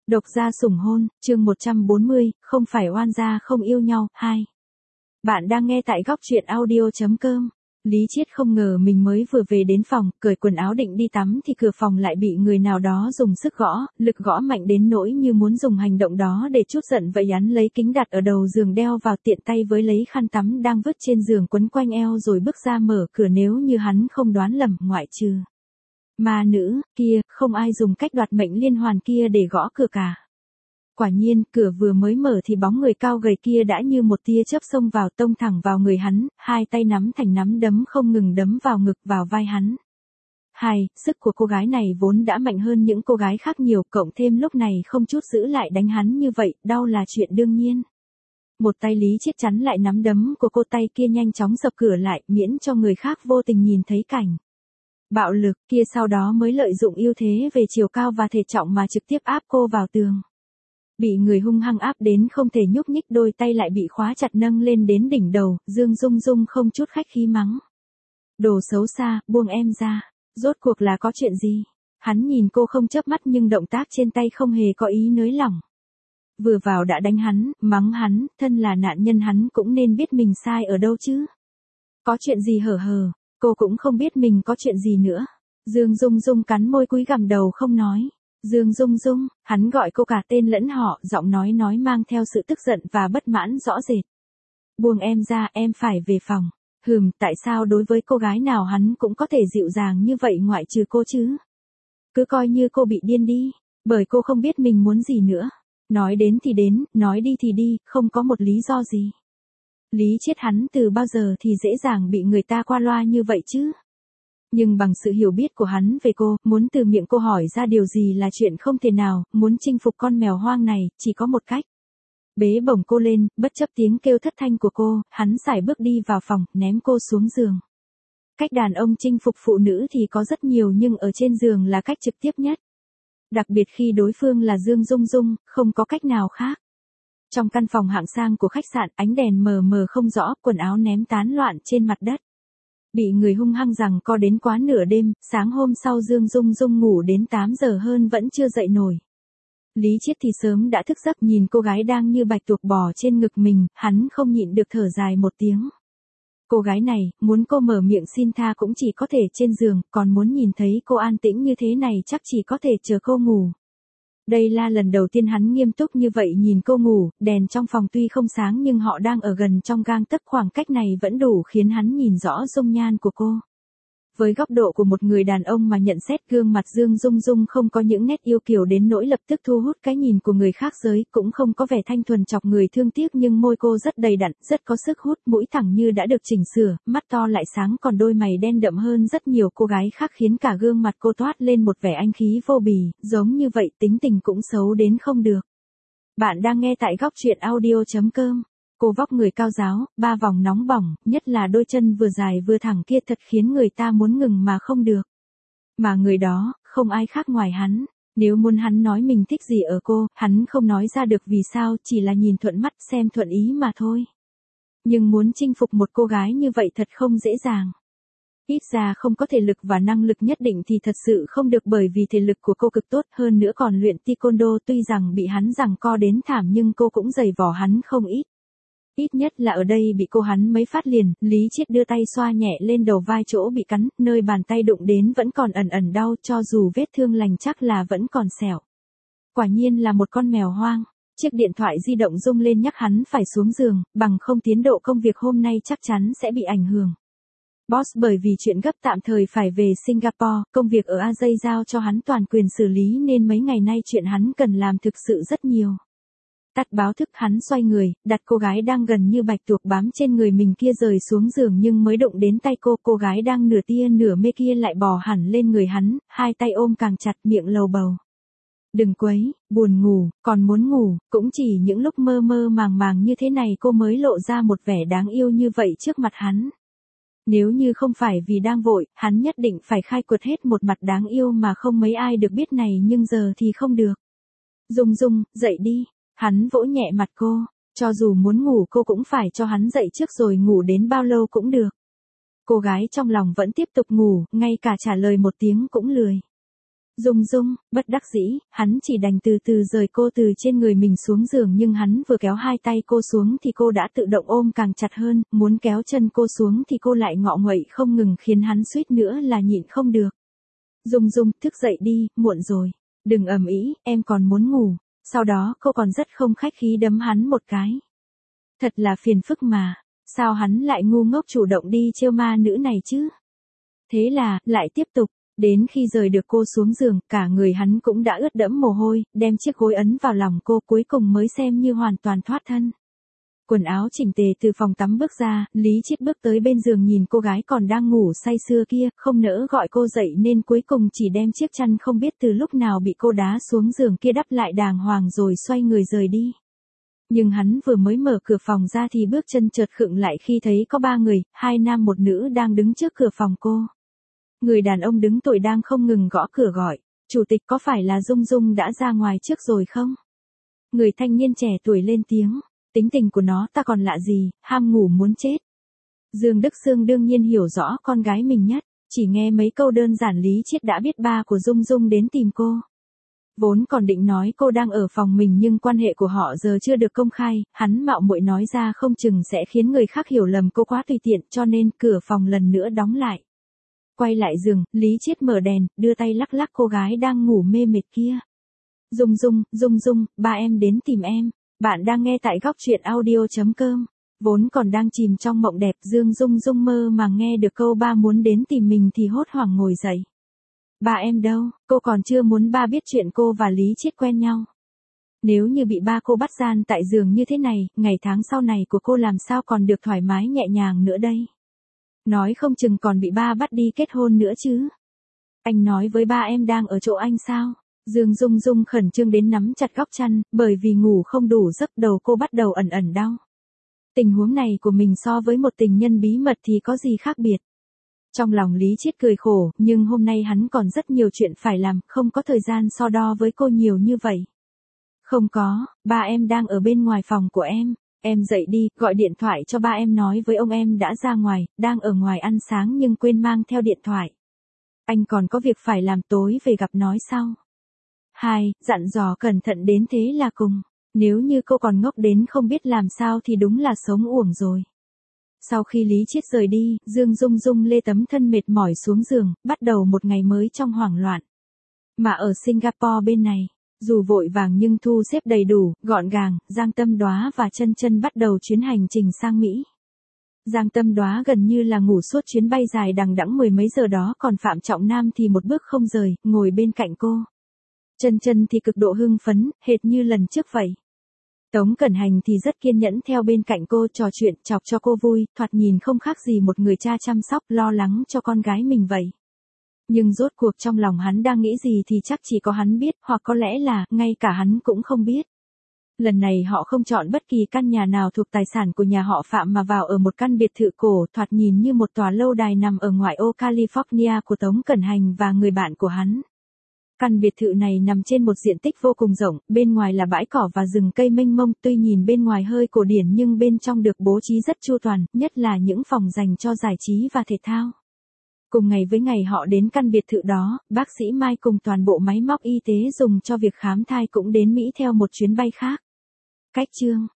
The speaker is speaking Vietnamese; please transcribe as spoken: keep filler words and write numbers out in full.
Độc gia sủng hôn, chương một trăm bốn mươi, không phải oan gia không yêu nhau, hai. Bạn đang nghe tại góc truyện audio.com. Lý Chiết không ngờ mình mới vừa về đến phòng, cởi quần áo định đi tắm thì cửa phòng lại bị người nào đó dùng sức gõ, lực gõ mạnh đến nỗi như muốn dùng hành động đó để trút giận vậy. Hắn lấy kính đặt ở đầu giường đeo vào, tiện tay với lấy khăn tắm đang vứt trên giường quấn quanh eo rồi bước ra mở cửa. Nếu như hắn không đoán lầm, ngoại trừ ma nữ kia, không ai dùng cách đoạt mệnh liên hoàn kia để gõ cửa cả. Quả nhiên, cửa vừa mới mở thì bóng người cao gầy kia đã như một tia chớp xông vào, tông thẳng vào người hắn, hai tay nắm thành nắm đấm không ngừng đấm vào ngực, vào vai hắn. Hai, sức của cô gái này vốn đã mạnh hơn những cô gái khác nhiều, cộng thêm lúc này không chút giữ lại đánh hắn như vậy, đau là chuyện đương nhiên. Một tay Lý Chiết chắn lại nắm đấm của cô, tay kia nhanh chóng dập cửa lại, miễn cho người khác vô tình nhìn thấy cảnh bạo lực kia, sau đó mới lợi dụng ưu thế về chiều cao và thể trọng mà trực tiếp áp cô vào tường. Bị người hung hăng áp đến không thể nhúc nhích, đôi tay lại bị khóa chặt nâng lên đến đỉnh đầu, Dương Dung Dung không chút khách khí mắng: đồ xấu xa, buông em ra, rốt cuộc là có chuyện gì? Hắn nhìn cô không chớp mắt nhưng động tác trên tay không hề có ý nới lỏng. Vừa vào đã đánh hắn, mắng hắn, thân là nạn nhân hắn cũng nên biết mình sai ở đâu chứ. Có chuyện gì hở hờ, cô cũng không biết mình có chuyện gì nữa. Dương Dung Dung cắn môi cúi gằm đầu không nói. Dương Dung Dung, hắn gọi cô cả tên lẫn họ, giọng nói nói mang theo sự tức giận và bất mãn rõ rệt. Buông em ra, em phải về phòng. Hừm, tại sao đối với cô gái nào hắn cũng có thể dịu dàng như vậy ngoại trừ cô chứ? Cứ coi như cô bị điên đi, bởi cô không biết mình muốn gì nữa. Nói đến thì đến, nói đi thì đi, không có một lý do gì. Lý Chiết hắn từ bao giờ thì dễ dàng bị người ta qua loa như vậy chứ? Nhưng bằng sự hiểu biết của hắn về cô, muốn từ miệng cô hỏi ra điều gì là chuyện không thể nào, muốn chinh phục con mèo hoang này, chỉ có một cách. Bế bổng cô lên, bất chấp tiếng kêu thất thanh của cô, hắn sải bước đi vào phòng, ném cô xuống giường. Cách đàn ông chinh phục phụ nữ thì có rất nhiều nhưng ở trên giường là cách trực tiếp nhất. Đặc biệt khi đối phương là Dương Dung Dung, không có cách nào khác. Trong căn phòng hạng sang của khách sạn, ánh đèn mờ mờ không rõ, quần áo ném tán loạn trên mặt đất. Bị người hung hăng giằng co đến quá nửa đêm, sáng hôm sau Dương Dung Dung ngủ đến tám giờ hơn vẫn chưa dậy nổi. Lý Chiết thì sớm đã thức giấc, nhìn cô gái đang như bạch tuộc bò trên ngực mình, hắn không nhịn được thở dài một tiếng. Cô gái này, muốn cô mở miệng xin tha cũng chỉ có thể trên giường, còn muốn nhìn thấy cô an tĩnh như thế này chắc chỉ có thể chờ cô ngủ. Đây là lần đầu tiên hắn nghiêm túc như vậy nhìn cô ngủ, đèn trong phòng tuy không sáng nhưng họ đang ở gần trong gang tấc, khoảng cách này vẫn đủ khiến hắn nhìn rõ dung nhan của cô. Với góc độ của một người đàn ông mà nhận xét, gương mặt Dương Dung Dung không có những nét yêu kiều đến nỗi lập tức thu hút cái nhìn của người khác giới, cũng không có vẻ thanh thuần chọc người thương tiếc, nhưng môi cô rất đầy đặn, rất có sức hút, mũi thẳng như đã được chỉnh sửa, mắt to lại sáng, còn đôi mày đen đậm hơn rất nhiều cô gái khác, khiến cả gương mặt cô toát lên một vẻ anh khí vô bì, giống như vậy tính tình cũng xấu đến không được. Bạn đang nghe tại góc truyện audio.com. Cô vóc người cao ráo, ba vòng nóng bỏng, nhất là đôi chân vừa dài vừa thẳng kia thật khiến người ta muốn ngừng mà không được. Mà người đó, không ai khác ngoài hắn. Nếu muốn hắn nói mình thích gì ở cô, hắn không nói ra được vì sao, chỉ là nhìn thuận mắt, xem thuận ý mà thôi. Nhưng muốn chinh phục một cô gái như vậy thật không dễ dàng. Ít ra không có thể lực và năng lực nhất định thì thật sự không được, bởi vì thể lực của cô cực tốt, hơn nữa còn luyện taekwondo, tuy rằng bị hắn giằng co đến thảm nhưng cô cũng giày vò hắn không ít. Ít nhất là ở đây bị cô hắn mấy phát liền. Lý Chiết đưa tay xoa nhẹ lên đầu vai chỗ bị cắn, nơi bàn tay đụng đến vẫn còn ẩn ẩn đau, cho dù vết thương lành chắc là vẫn còn sẹo. Quả nhiên là một con mèo hoang. Chiếc điện thoại di động rung lên nhắc hắn phải xuống giường, bằng không tiến độ công việc hôm nay chắc chắn sẽ bị ảnh hưởng. Boss bởi vì chuyện gấp tạm thời phải về Singapore, công việc ở a gi giao cho hắn toàn quyền xử lý nên mấy ngày nay chuyện hắn cần làm thực sự rất nhiều. Tắt báo thức, hắn xoay người, đặt cô gái đang gần như bạch tuộc bám trên người mình kia rời xuống giường, nhưng mới đụng đến tay cô, cô gái đang nửa tia nửa mê kia lại bò hẳn lên người hắn, hai tay ôm càng chặt, miệng lầu bầu: đừng quấy, buồn ngủ, còn muốn ngủ. Cũng chỉ những lúc mơ mơ màng màng như thế này cô mới lộ ra một vẻ đáng yêu như vậy trước mặt hắn. Nếu như không phải vì đang vội, hắn nhất định phải khai quật hết một mặt đáng yêu mà không mấy ai được biết này, nhưng giờ thì không được. Dung Dung, dậy đi. Hắn vỗ nhẹ mặt cô, cho dù muốn ngủ cô cũng phải cho hắn dậy trước, rồi ngủ đến bao lâu cũng được. Cô gái trong lòng vẫn tiếp tục ngủ, ngay cả trả lời một tiếng cũng lười. Dung Dung, bất đắc dĩ, hắn chỉ đành từ từ rời cô từ trên người mình xuống giường, nhưng hắn vừa kéo hai tay cô xuống thì cô đã tự động ôm càng chặt hơn, muốn kéo chân cô xuống thì cô lại ngọ nguậy không ngừng khiến hắn suýt nữa là nhịn không được. Dung Dung, thức dậy đi, muộn rồi. Đừng ầm ĩ, em còn muốn ngủ. Sau đó cô còn rất không khách khí đấm hắn một cái. Thật là phiền phức mà, sao hắn lại ngu ngốc chủ động đi trêu ma nữ này chứ? Thế là, lại tiếp tục. Đến khi rời được cô xuống giường, cả người hắn cũng đã ướt đẫm mồ hôi, đem chiếc gối ấn vào lòng cô, cuối cùng mới xem như hoàn toàn thoát thân. Quần áo chỉnh tề từ phòng tắm bước ra, Lý Chiết bước tới bên giường nhìn cô gái còn đang ngủ say sưa kia, không nỡ gọi cô dậy nên cuối cùng chỉ đem chiếc chăn không biết từ lúc nào bị cô đá xuống giường kia đắp lại đàng hoàng rồi xoay người rời đi. Nhưng hắn vừa mới mở cửa phòng ra thì bước chân chợt khựng lại khi thấy có ba người, hai nam một nữ đang đứng trước cửa phòng cô. Người đàn ông đứng tuổi đang không ngừng gõ cửa gọi, chủ tịch có phải là Dung Dung đã ra ngoài trước rồi không? Người thanh niên trẻ tuổi lên tiếng, tính tình của nó ta còn lạ gì, ham ngủ muốn chết. Dương Đức Sương đương nhiên hiểu rõ con gái mình nhất, chỉ nghe mấy câu đơn giản Lý Chiết đã biết ba của Dung Dung đến tìm cô. Vốn còn định nói cô đang ở phòng mình nhưng quan hệ của họ giờ chưa được công khai, hắn mạo muội nói ra không chừng sẽ khiến người khác hiểu lầm cô quá tùy tiện cho nên cửa phòng lần nữa đóng lại. Quay lại giường, Lý Chiết mở đèn, đưa tay lắc lắc cô gái đang ngủ mê mệt kia. Dung Dung, Dung Dung, ba em đến tìm em. Bạn đang nghe tại góc truyện audio chấm com. Vốn còn đang chìm trong mộng đẹp, Dương Dung Dung mơ mà nghe được câu ba muốn đến tìm mình thì hốt hoảng ngồi dậy. Ba em đâu? Cô còn chưa muốn ba biết chuyện cô và Lý Chiết quen nhau. Nếu như bị ba cô bắt gian tại giường như thế này, ngày tháng sau này của cô làm sao còn được thoải mái nhẹ nhàng nữa đây? Nói không chừng còn bị ba bắt đi kết hôn nữa chứ. Anh nói với ba em đang ở chỗ anh sao? Dương Dung Dung khẩn trương đến nắm chặt góc chăn, bởi vì ngủ không đủ giấc đầu cô bắt đầu ẩn ẩn đau. Tình huống này của mình so với một tình nhân bí mật thì có gì khác biệt. Trong lòng Lý Chiết cười khổ, nhưng hôm nay hắn còn rất nhiều chuyện phải làm, không có thời gian so đo với cô nhiều như vậy. Không có, ba em đang ở bên ngoài phòng của em. Em dậy đi, gọi điện thoại cho ba em nói với ông em đã ra ngoài, đang ở ngoài ăn sáng nhưng quên mang theo điện thoại. Anh còn có việc phải làm, tối về gặp nói sau. Hai, dặn dò cẩn thận đến thế là cùng. Nếu như cô còn ngốc đến không biết làm sao thì đúng là sống uổng rồi. Sau khi Lý Chiết rời đi, Dương Dung Dung lê tấm thân mệt mỏi xuống giường, bắt đầu một ngày mới trong hoảng loạn. Mà ở Singapore bên này, dù vội vàng nhưng thu xếp đầy đủ, gọn gàng, Giang Tâm Đóa và Chân Chân bắt đầu chuyến hành trình sang Mỹ. Giang Tâm Đóa gần như là ngủ suốt chuyến bay dài đằng đẵng mười mấy giờ đó, còn Phạm Trọng Nam thì một bước không rời, ngồi bên cạnh cô. Chân Chân thì cực độ hưng phấn, hệt như lần trước vậy. Tống Cẩn Hành thì rất kiên nhẫn theo bên cạnh cô trò chuyện, chọc cho cô vui, thoạt nhìn không khác gì một người cha chăm sóc, lo lắng cho con gái mình vậy. Nhưng rốt cuộc trong lòng hắn đang nghĩ gì thì chắc chỉ có hắn biết, hoặc có lẽ là, ngay cả hắn cũng không biết. Lần này họ không chọn bất kỳ căn nhà nào thuộc tài sản của nhà họ Phạm mà vào ở một căn biệt thự cổ, thoạt nhìn như một tòa lâu đài nằm ở ngoại ô California của Tống Cẩn Hành và người bạn của hắn. Căn biệt thự này nằm trên một diện tích vô cùng rộng, bên ngoài là bãi cỏ và rừng cây mênh mông, tuy nhìn bên ngoài hơi cổ điển nhưng bên trong được bố trí rất chu toàn, nhất là những phòng dành cho giải trí và thể thao. Cùng ngày với ngày họ đến căn biệt thự đó, bác sĩ Mai cùng toàn bộ máy móc y tế dùng cho việc khám thai cũng đến Mỹ theo một chuyến bay khác. Cách chương